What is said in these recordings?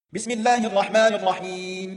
بسم الله الرحمن الرحيم.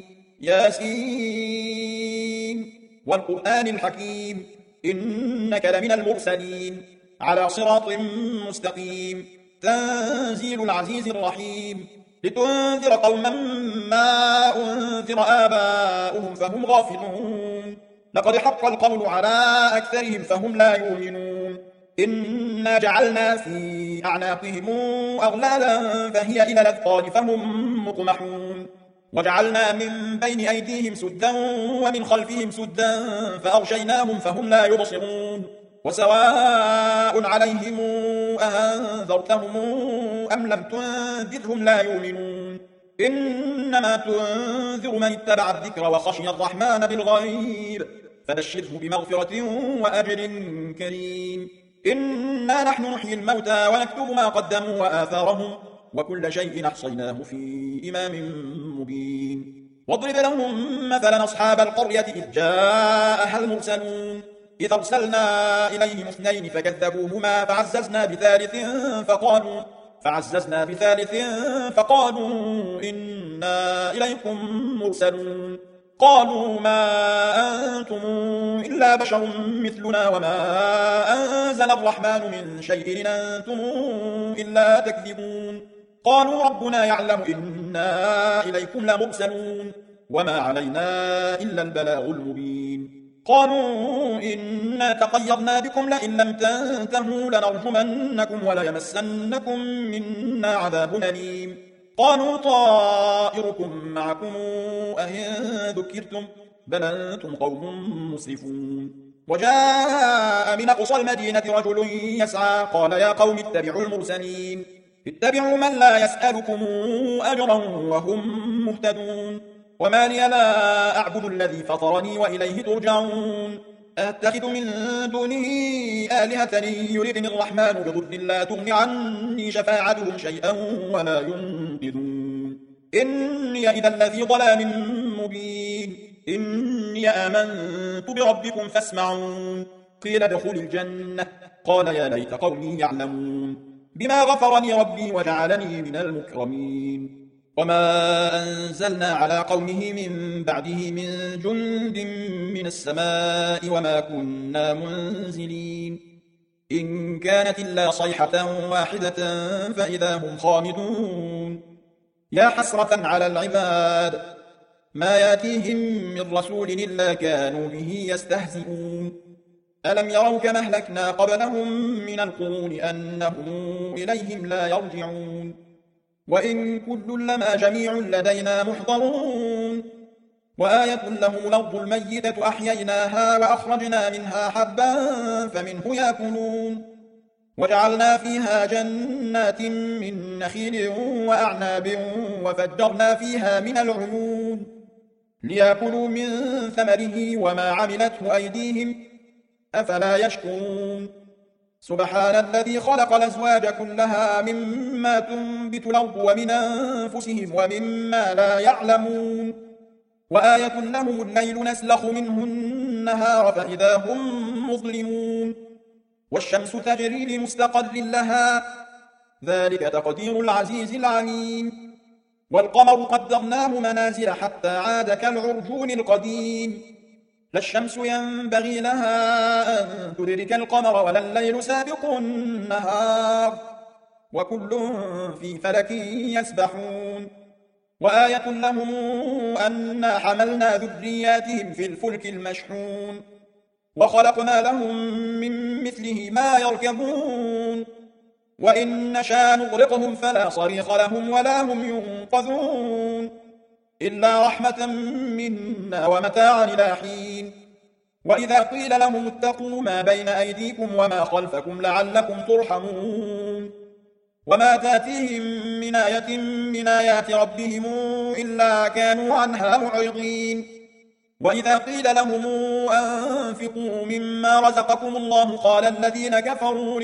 ياسين والقرآن الحكيم إنك لمن المرسلين على صراط مستقيم. تنزيل العزيز الرحيم لتنذر قوما ما أنذر آباؤهم فهم غافلون. لقد حق القول على أكثرهم فهم لا يؤمنون. إنا جعلنا في أعناقهم أغلالا فهي إلى الأذقان فهم مقمحون. وجعلنا من بين أيديهم سدا ومن خلفهم سدا فأغشيناهم فهم لا يبصرون. وسواء عليهم أنذرتهم أم لم تنذرهم لا يؤمنون. إنما تنذر من اتبع الذكر وخشي الرحمن بالغيب فبشره بمغفرة وأجر كريم. إنا نحن نحيي الموتى ونكتب ما قدموا وآثارهم وكل شيء أحصيناه في إمام مبين. واضرب لهم مثلا أصحاب القرية إذ جاءها المرسلون إذ أرسلنا إليهم اثنين فكذبوهما فعززنا بثالث فقالوا إنا إليكم مرسلون. قالوا ما أنتم إلا بشر مثلنا وما أنزل الرحمن من شيء إن أنتم إلا تكذبون. قالوا ربنا يعلم إنا إليكم لمرسلون وما علينا إلا البلاغ المبين. قالوا إنا تطيرنا بكم لئن لم تنتهوا لنرجمنكم وليمسنكم منا عذاب أليم. قالوا طائركم معكم أئن ذكرتم بل أنتم قوم مسرفون. وجاء من أقصى المدينة رجل يسعى قال يا قوم اتبعوا المرسلين اتبعوا من لا يسألكم أجرا وهم مهتدون. وما لي لا أعبد الذي فطرني وإليه ترجعون. أتخذ من دونه آلهة يردني الرحمن بضر لا تغن عني شفاعتهم شيئا ولا ينقذون. إني إذا لفي ضلال مبين. إني آمنت بربكم فاسمعون. قيل ادخل الجنة قال يا ليت قومي يعلمون بما غفرني ربي وجعلني من المكرمين. وما أنزلنا على قومه من بعده من جند من السماء وما كنا منزلين. إن كانت إلا صيحة واحدة فإذا هم خامدون. يا حسرة على العباد ما ياتيهم من رسول إلا كانوا به يستهزئون. ألم يروا كما أهلكنا قبلهم من القرون أنهم إليهم لا يرجعون. وإن كل لما جميع لدينا محضرون. وآية لهم الأرض الميتة أحييناها وأخرجنا منها حبا فمنه يأكلون. وجعلنا فيها جنات من نخيل وأعناب وفجرنا فيها من العيون ليأكلوا من ثمره وما عملته أيديهم أفلا يشكرون. سبحان الذي خلق الأزواج كلها مما تنبت الأرض ومن أنفسهم ومما لا يعلمون. وآية لهم الليل نسلخ منه النهار فإذا هم مظلمون. والشمس تجري لمستقر لها ذلك تقدير العزيز العليم. والقمر قدرناه منازل حتى عاد كالعرجون القديم. لا الشمس ينبغي لها أن تدرك القمر ولا الليل سابق النهار وكل في فلك يسبحون. وآية لهم أنا حملنا ذرياتهم في الفلك المشحون وخلقنا لهم من مثله ما يركبون. وإن نشاء نغرقهم فلا صريخ لهم ولا هم ينقذون إلا رحمة منا ومتاعا إلى حين. وإذا قيل لهم اتقوا ما بين أيديكم وما خلفكم لعلكم ترحمون. وما تاتيهم من آية من آيات ربهم إلا كانوا عنها معرضين. وإذا قيل لهم أنفقوا مما رزقكم الله قال الذين كفروا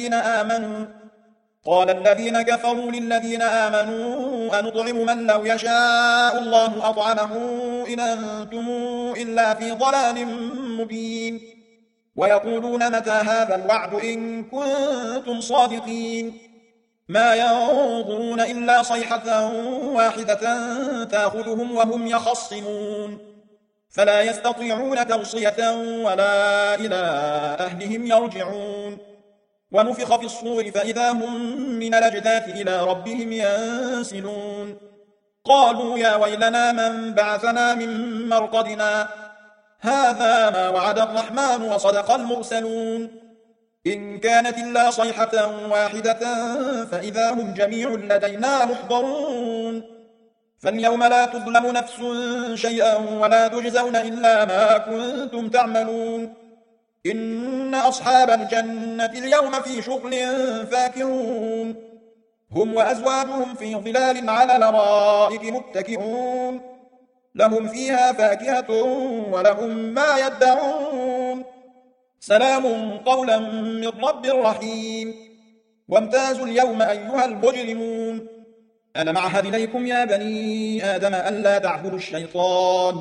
للذين آمنوا أنطعم من لو يشاء الله أطعمه إن أنتم إلا في ضلال مبين. ويقولون متى هذا الوعد إن كنتم صادقين ما ينظرون إلا صيحة واحدة تأخذهم وهم يخصمون فلا يستطيعون توصية ولا إلى أهلهم يرجعون ونفخ في الصور فإذا هم من الأجداث إلى ربهم ينسلون قالوا يا ويلنا من بعثنا من مرقدنا هذا ما وعد الرحمن وصدق المرسلون إن كانت إلا صيحة واحدة فإذا هم جميع لدينا محضرون فاليوم لا تظلم نفس شيئا ولا تجزون إلا ما كنتم تعملون إن أصحاب الجنة اليوم في شغل فاكهون هم وأزواجهم في ظلال على الأرائك متكئون لهم فيها فاكهة ولهم ما يدعون سلام قولا من رب رحيم وامتازوا اليوم أيها المجرمون ألم أعهد إليكم يا بني آدم ألا تعبدوا الشيطان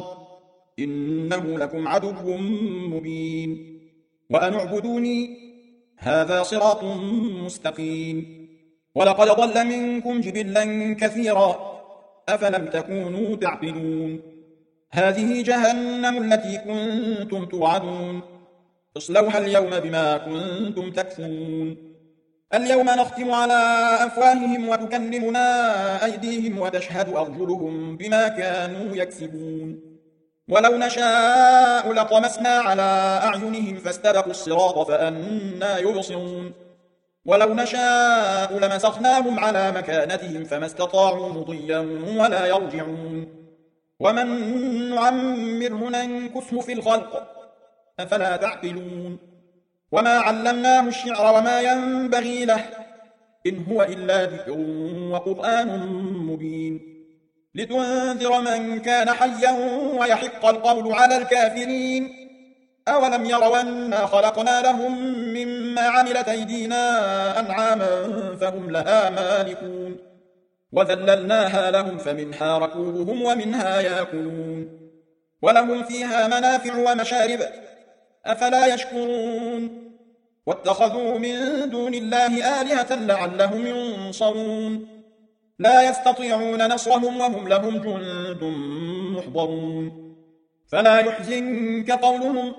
إنه لكم عدو مبين وأن اعبدوني هذا صراط مستقيم ولقد ضل منكم جبلا كثيرا أفلم تكونوا تعقلون هذه جهنم التي كنتم توعدون اصلوها اليوم بما كنتم تكفرون اليوم نختم على أفواههم وتكلمنا أيديهم وتشهد أرجلهم بما كانوا يكسبون ولو نشاء لطمسنا على أعينهم فاستبقوا الصراط فأنى يبصرون ولو نشاء لمسخناهم على مكانتهم فما استطاعوا مضيا ولا يرجعون ومن نعمره ننكثه في الخلق أفلا تعقلون وما علمناه الشعر وما ينبغي له إن هو إلا ذكر وقرآن مبين لتنذر من كان حيا ويحق القول على الكافرين أولم يروا أنا خلقنا لهم مما عملت أيدينا أنعاما فهم لها مالكون وذللناها لهم فمنها ركوبهم ومنها يأكلون ولهم فيها منافع ومشارب أفلا يشكرون واتخذوا من دون الله آلهة لعلهم ينصرون لا يستطيعون نصرهم وهم لهم جند محضرون فلا يحزنك قولهم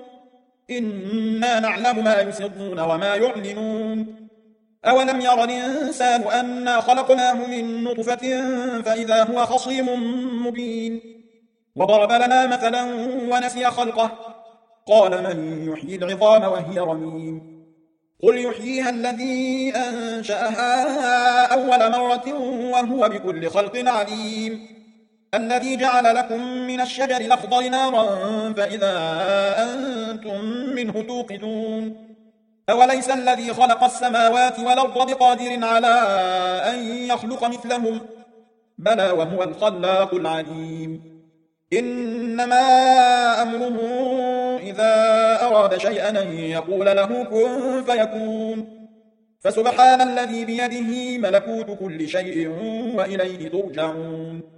إنا نعلم ما يسرون وما يعلنون أولم ير الإنسان أنا خلقناه من نطفة فإذا هو خصيم مبين وضرب لنا مثلا ونسي خلقه قال من يحيي العظام وهي رميم قل يحييها الذي أنشأها أول مرة وهو بكل خلق عليم الذي جعل لكم من الشجر الأخضر نارا فإذا أنتم منه توقدون أوليس الذي خلق السماوات والأرض بقادر على أن يخلق مثلهم بلى وهو الخلاق العليم إنما أمره إذا أراد شيئا أن يقول له كن فيكون فسبحان الذي بيده ملكوت كل شيء وإليه ترجعون